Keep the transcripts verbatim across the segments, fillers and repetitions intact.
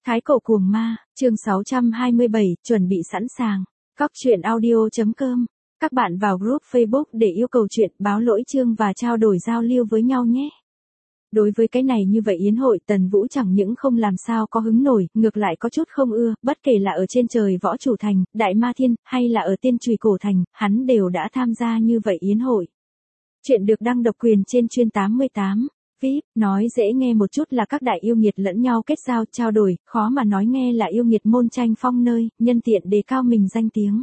Thái cổ cuồng ma, chương sáu trăm hai mươi bảy, chuẩn bị sẵn sàng. Cóc truyện audio.com. Các bạn vào group Facebook để yêu cầu chuyện, báo lỗi chương và trao đổi giao lưu với nhau nhé. Đối với cái này như vậy yến hội, Tần Vũ chẳng những không làm sao có hứng nổi, ngược lại có chút không ưa, bất kể là ở trên trời Võ Chủ Thành, Đại Ma Thiên, hay là ở Tiên Chùy Cổ Thành, hắn đều đã tham gia như vậy yến hội. Chuyện được đăng độc quyền trên chuyên tám mươi tám. vê i pê, nói dễ nghe một chút là các đại yêu nghiệt lẫn nhau kết giao, trao đổi, khó mà nói nghe là yêu nghiệt môn tranh phong nơi, nhân tiện đề cao mình danh tiếng.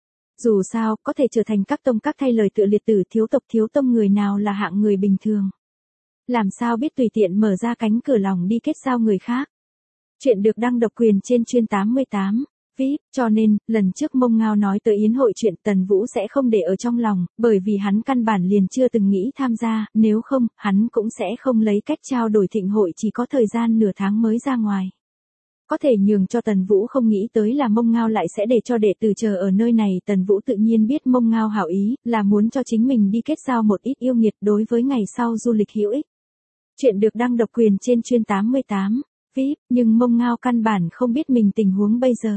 Dù sao, có thể trở thành các tông các thay lời tựa liệt tử thiếu tộc thiếu tông người nào là hạng người bình thường. Làm sao biết tùy tiện mở ra cánh cửa lòng đi kết giao người khác. Chuyện được đăng độc quyền trên chuyên tám mươi tám. vê i pê, cho nên, lần trước Mông Ngao nói tới yến hội chuyện Tần Vũ sẽ không để ở trong lòng, bởi vì hắn căn bản liền chưa từng nghĩ tham gia, nếu không, hắn cũng sẽ không lấy cách trao đổi thịnh hội chỉ có thời gian nửa tháng mới ra ngoài. Có thể nhường cho Tần Vũ không nghĩ tới là Mông Ngao lại sẽ để cho đệ tử chờ ở nơi này, Tần Vũ tự nhiên biết Mông Ngao hảo ý, là muốn cho chính mình đi kết giao một ít yêu nghiệt đối với ngày sau du lịch hữu ích. Chuyện được đăng độc quyền trên chuyên tám mươi tám. vê i pê, nhưng Mông Ngao căn bản không biết mình tình huống bây giờ.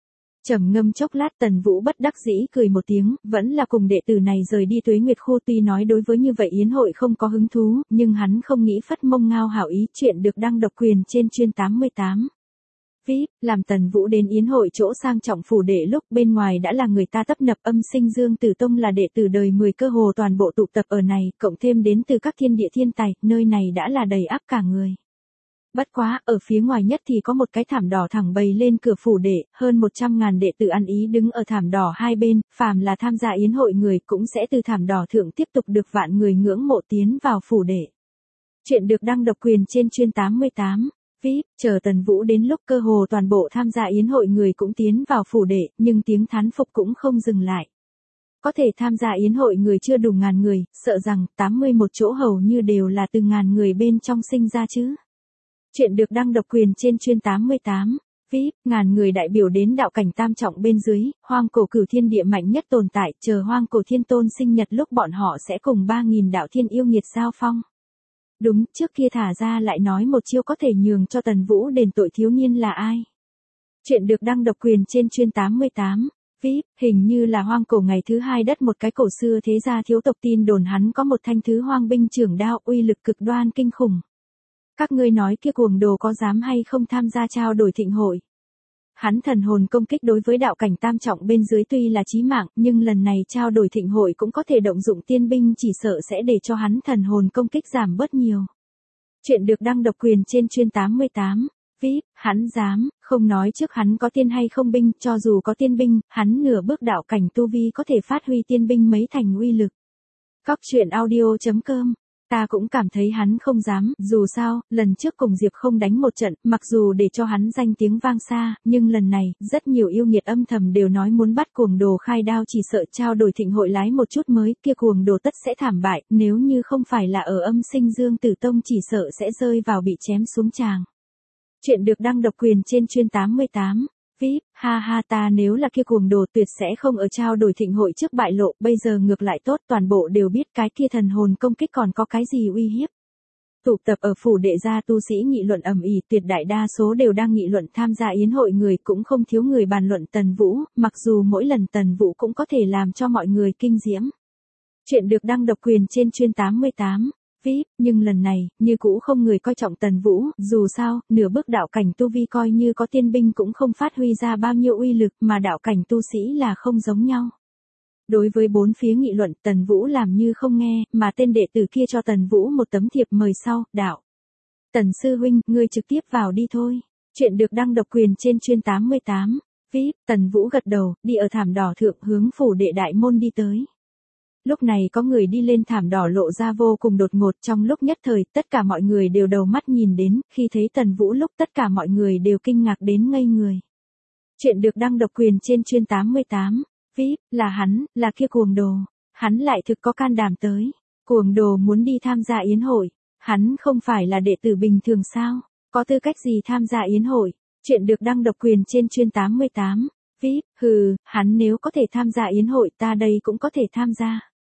Trầm ngâm chốc lát Tần Vũ bất đắc dĩ cười một tiếng, vẫn là cùng đệ tử này rời đi Tuế Nguyệt khu, tuy nói đối với như vậy yến hội không có hứng thú, nhưng hắn không nghĩ phất Mông Ngao hảo ý. Chuyện được đăng độc quyền trên chuyên tám mươi tám. vê i pê, làm Tần Vũ đến yến hội chỗ sang trọng phủ đệ lúc bên ngoài đã là người ta tấp nập, âm sinh Dương Tử Tông là đệ tử đời mười cơ hồ toàn bộ tụ tập ở này, cộng thêm đến từ các thiên địa thiên tài, nơi này đã là đầy áp cả người. Bất quá, ở phía ngoài nhất thì có một cái thảm đỏ thẳng bày lên cửa phủ đệ, hơn một trăm ngàn đệ tử ăn ý đứng ở thảm đỏ hai bên, phàm là tham gia yến hội người cũng sẽ từ thảm đỏ thượng tiếp tục được vạn người ngưỡng mộ tiến vào phủ đệ. Chuyện được đăng độc quyền trên chuyên tám mươi tám. vê i pê, chờ Tần Vũ đến lúc cơ hồ toàn bộ tham gia yến hội người cũng tiến vào phủ đệ, nhưng tiếng thán phục cũng không dừng lại. Có thể tham gia yến hội người chưa đủ ngàn người, sợ rằng tám mươi mốt chỗ hầu như đều là từ ngàn người bên trong sinh ra chứ. Chuyện được đăng độc quyền trên chuyên tám mươi tám. vê i pê, ngàn người đại biểu đến đạo cảnh tam trọng bên dưới, hoang cổ cửu thiên địa mạnh nhất tồn tại, chờ hoang cổ thiên tôn sinh nhật lúc bọn họ sẽ cùng ba nghìn đạo thiên yêu nghiệt giao phong. Đúng, trước kia thả ra lại nói một chiêu có thể nhường cho Tần Vũ đền tội thiếu niên là ai. Chuyện được đăng độc quyền trên chuyên tám mươi tám. vê i pê, hình như là hoang cổ ngày thứ hai đất một cái cổ xưa thế gia thiếu tộc tin đồn hắn có một thanh thứ hoang binh trưởng đao uy lực cực đoan kinh khủng. Các ngươi nói kia cuồng đồ có dám hay không tham gia trao đổi thịnh hội? Hắn thần hồn công kích đối với đạo cảnh tam trọng bên dưới tuy là chí mạng, nhưng lần này trao đổi thịnh hội cũng có thể động dụng tiên binh, chỉ sợ sẽ để cho hắn thần hồn công kích giảm bớt nhiều. Chuyện được đăng độc quyền trên chuyên tám mươi tám. vê i pê, hắn dám, không nói trước hắn có tiên hay không binh, cho dù có tiên binh, hắn nửa bước đạo cảnh tu vi có thể phát huy tiên binh mấy thành uy lực. Cóc truyện audio.com. Ta cũng cảm thấy hắn không dám, dù sao, lần trước cùng Diệp không đánh một trận, mặc dù để cho hắn danh tiếng vang xa, nhưng lần này, rất nhiều yêu nghiệt âm thầm đều nói muốn bắt cuồng đồ khai đao, chỉ sợ trao đổi thịnh hội lái một chút mới, kia cuồng đồ tất sẽ thảm bại, nếu như không phải là ở âm sinh Dương Tử Tông chỉ sợ sẽ rơi vào bị chém xuống tràng. Chuyện được đăng độc quyền trên chuyên tám mươi tám. vê i pê, ha ha, ta nếu là kia cuồng đồ tuyệt sẽ không ở trao đổi thịnh hội trước bại lộ, bây giờ ngược lại tốt, toàn bộ đều biết cái kia thần hồn công kích còn có cái gì uy hiếp. Tụ tập ở phủ đệ gia tu sĩ nghị luận ầm ĩ, tuyệt đại đa số đều đang nghị luận tham gia yến hội người, cũng không thiếu người bàn luận Tần Vũ, mặc dù mỗi lần Tần Vũ cũng có thể làm cho mọi người kinh diễm. Chuyện được đăng độc quyền trên chuyên tám mươi tám. vê i pê, nhưng lần này, như cũ không người coi trọng Tần Vũ, dù sao, nửa bước đạo cảnh tu vi coi như có tiên binh cũng không phát huy ra bao nhiêu uy lực, mà đạo cảnh tu sĩ là không giống nhau. Đối với bốn phía nghị luận, Tần Vũ làm như không nghe, mà tên đệ tử kia cho Tần Vũ một tấm thiệp mời sau, đạo. Tần sư huynh, ngươi trực tiếp vào đi thôi. Chuyện được đăng độc quyền trên chuyên tám mươi tám. vê i pê, Tần Vũ gật đầu, đi ở thảm đỏ thượng hướng phủ đệ đại môn đi tới. Lúc này có người đi lên thảm đỏ lộ ra vô cùng đột ngột, trong lúc nhất thời, tất cả mọi người đều đầu mắt nhìn đến, khi thấy Tần Vũ lúc tất cả mọi người đều kinh ngạc đến ngây người. Chuyện được đăng độc quyền trên chuyên tám mươi tám. vê i pê, là hắn, là kia cuồng đồ. Hắn lại thực có can đảm tới. Cuồng đồ muốn đi tham gia yến hội. Hắn không phải là đệ tử bình thường sao? Có tư cách gì tham gia yến hội? Chuyện được đăng độc quyền trên chuyên tám mươi tám. vê i pê, hừ, hắn nếu có thể tham gia yến hội ta đây cũng có thể tham gia.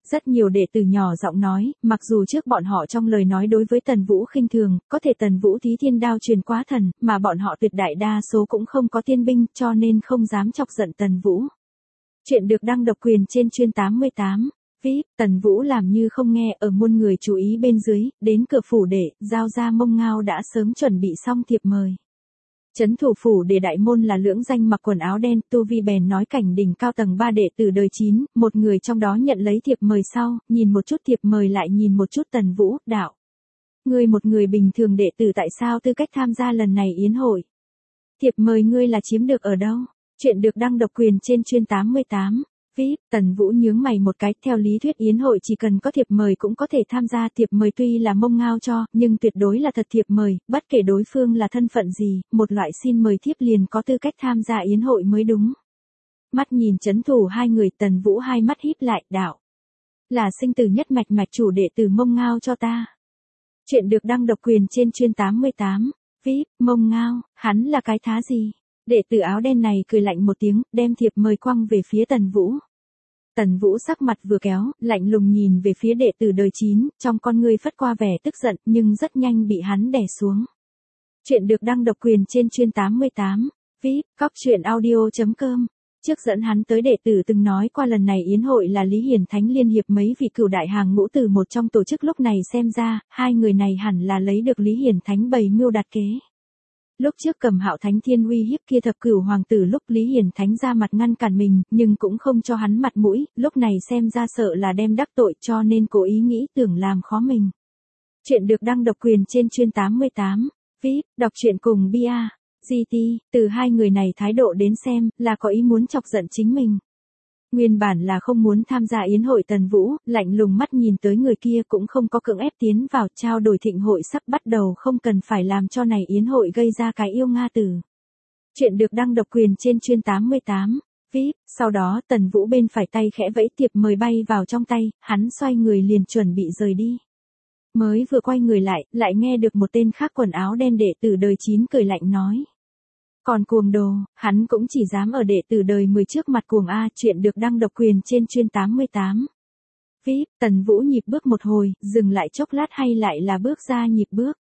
Rất nhiều đệ tử nhỏ giọng nói, mặc dù trước bọn họ trong lời nói đối với Tần Vũ khinh thường, có thể Tần Vũ thí thiên đao truyền quá thần, mà bọn họ tuyệt đại đa số cũng không có tiên binh, cho nên không dám chọc giận Tần Vũ. Chuyện được đăng độc quyền trên chuyên tám mươi tám. vê i pê, Tần Vũ làm như không nghe, ở muôn người chú ý bên dưới, đến cửa phủ đệ, Giao Gia Mông Ngao đã sớm chuẩn bị xong thiệp mời. Trấn thủ phủ để đại môn là lưỡng danh mặc quần áo đen, tu vi bèn nói cảnh đỉnh cao tầng ba đệ tử đời chín, một người trong đó nhận lấy thiệp mời sau, nhìn một chút thiệp mời lại nhìn một chút Tần Vũ, đạo. Ngươi một người bình thường đệ tử tại sao tư cách tham gia lần này yến hội? Thiệp mời ngươi là chiếm được ở đâu? Chuyện được đăng độc quyền trên chuyên tám mươi tám. vê i pê, Tần Vũ nhướng mày một cái, theo lý thuyết yến hội chỉ cần có thiệp mời cũng có thể tham gia, thiệp mời tuy là Mông Ngao cho, nhưng tuyệt đối là thật thiệp mời, bất kể đối phương là thân phận gì, một loại xin mời thiếp liền có tư cách tham gia yến hội mới đúng. Mắt nhìn trấn thủ hai người, Tần Vũ hai mắt híp lại, đạo. Là sinh tử nhất mạch mạch chủ đệ tử Mông Ngao cho ta. Chuyện được đăng độc quyền trên chuyên tám mươi tám. vê i pê, Mông Ngao, hắn là cái thá gì? Đệ tử áo đen này cười lạnh một tiếng, đem thiệp mời quăng về phía Tần Vũ. Tần Vũ sắc mặt vừa kéo, lạnh lùng nhìn về phía đệ tử đời chín, trong con ngươi phất qua vẻ tức giận, nhưng rất nhanh bị hắn đè xuống. Chuyện được đăng độc quyền trên chuyên tám mươi tám. vê i pê, cóc truyện audio chấm com. Trước dẫn hắn tới đệ tử từng nói qua lần này yến hội là Lý Hiển Thánh liên hiệp mấy vị cửu đại hàng ngũ từ một trong tổ chức, lúc này xem ra, hai người này hẳn là lấy được Lý Hiển Thánh bày mưu đặt kế. Lúc trước Cầm Hạo Thánh Thiên uy hiếp kia thập cửu hoàng tử, lúc Lý Hiển Thánh ra mặt ngăn cản mình, nhưng cũng không cho hắn mặt mũi, lúc này xem ra sợ là đem đắc tội, cho nên cố ý nghĩ tưởng làm khó mình. Chuyện được đăng độc quyền trên chuyên tám mươi tám. vê i pê, đọc truyện cùng bê a. giê tê, từ hai người này thái độ đến xem, là có ý muốn chọc giận chính mình. Nguyên bản là không muốn tham gia yến hội, Tần Vũ, lạnh lùng mắt nhìn tới người kia cũng không có cưỡng ép tiến vào, trao đổi thịnh hội sắp bắt đầu, không cần phải làm cho này yến hội gây ra cái yêu Nga tử. Chuyện được đăng độc quyền trên chuyên tám mươi tám. vê i pê, sau đó Tần Vũ bên phải tay khẽ vẫy, thiệp mời bay vào trong tay, hắn xoay người liền chuẩn bị rời đi. Mới vừa quay người lại, lại nghe được một tên khác quần áo đen đệ tử đời chín cười lạnh nói. Còn cuồng đồ, hắn cũng chỉ dám ở đệ tử đời mười trước mặt cuồng A. Chuyện được đăng độc quyền trên chuyên tám mươi tám. vê i pê, Tần Vũ nhịp bước một hồi, dừng lại chốc lát hay lại là bước ra nhịp bước.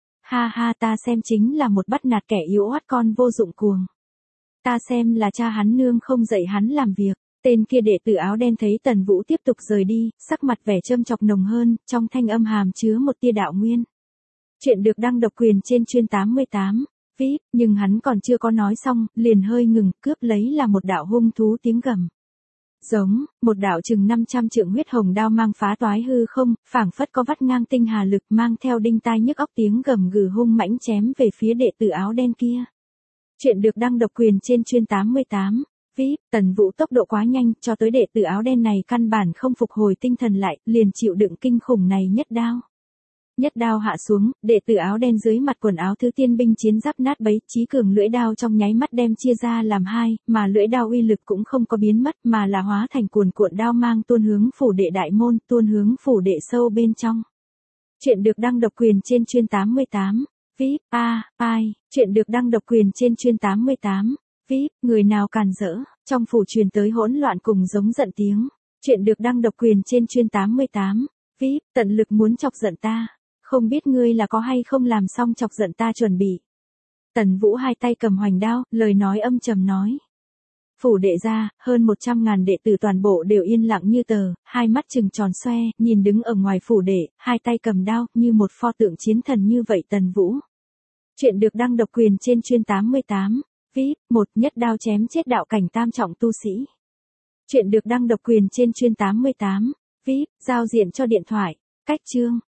Ha ha, ta xem chính là một bắt nạt kẻ yếu oát con vô dụng cuồng. Ta xem là cha hắn nương không dạy hắn làm việc. Tên kia đệ tử áo đen thấy Tần Vũ tiếp tục rời đi, sắc mặt vẻ châm chọc nồng hơn, trong thanh âm hàm chứa một tia đạo nguyên. Chuyện được đăng độc quyền trên chuyên tám mươi tám. vê i pê, nhưng hắn còn chưa có nói xong, liền hơi ngừng, cướp lấy là một đạo hung thú tiếng gầm. Giống, một đạo chừng năm trăm trượng huyết hồng đao mang phá toái hư không, phảng phất có vắt ngang tinh hà lực, mang theo đinh tai nhức óc tiếng gầm gừ hung mãnh chém về phía đệ tử áo đen kia. Chuyện được đăng độc quyền trên chuyên tám mươi tám. vê i pê, Tần Vũ tốc độ quá nhanh, cho tới đệ tử áo đen này căn bản không phục hồi tinh thần lại, liền chịu đựng kinh khủng này nhất đao. Nhất đao hạ xuống, đệ tử áo đen dưới mặt quần áo thứ tiên binh chiến giáp nát bấy, chí cường lưỡi đao trong nháy mắt đem chia ra làm hai, mà lưỡi đao uy lực cũng không có biến mất, mà là hóa thành cuồn cuộn đao mang tuôn hướng phủ đệ đại môn, tuôn hướng phủ đệ sâu bên trong. Chuyện được đăng độc quyền trên chuyên tám mươi tám. vê i pê, a, ai, chuyện được đăng độc quyền trên chuyên tám mươi tám. vê i pê, người nào càn rỡ, trong phủ truyền tới hỗn loạn cùng giống giận tiếng. Chuyện được đăng độc quyền trên chuyên tám mươi tám. vê i pê, tận lực muốn chọc giận ta. Không biết ngươi là có hay không làm xong chọc giận ta chuẩn bị. Tần Vũ hai tay cầm hoành đao, lời nói âm trầm nói. Phủ đệ ra, hơn một trăm ngàn đệ tử toàn bộ đều yên lặng như tờ, hai mắt trừng tròn xoe, nhìn đứng ở ngoài phủ đệ, hai tay cầm đao, như một pho tượng chiến thần như vậy Tần Vũ. Chuyện được đăng độc quyền trên chuyên tám mươi tám. vê i pê, một nhất đao chém chết đạo cảnh tam trọng tu sĩ. Chuyện được đăng độc quyền trên chuyên tám mươi tám. vê i pê, giao diện cho điện thoại. Cách chương.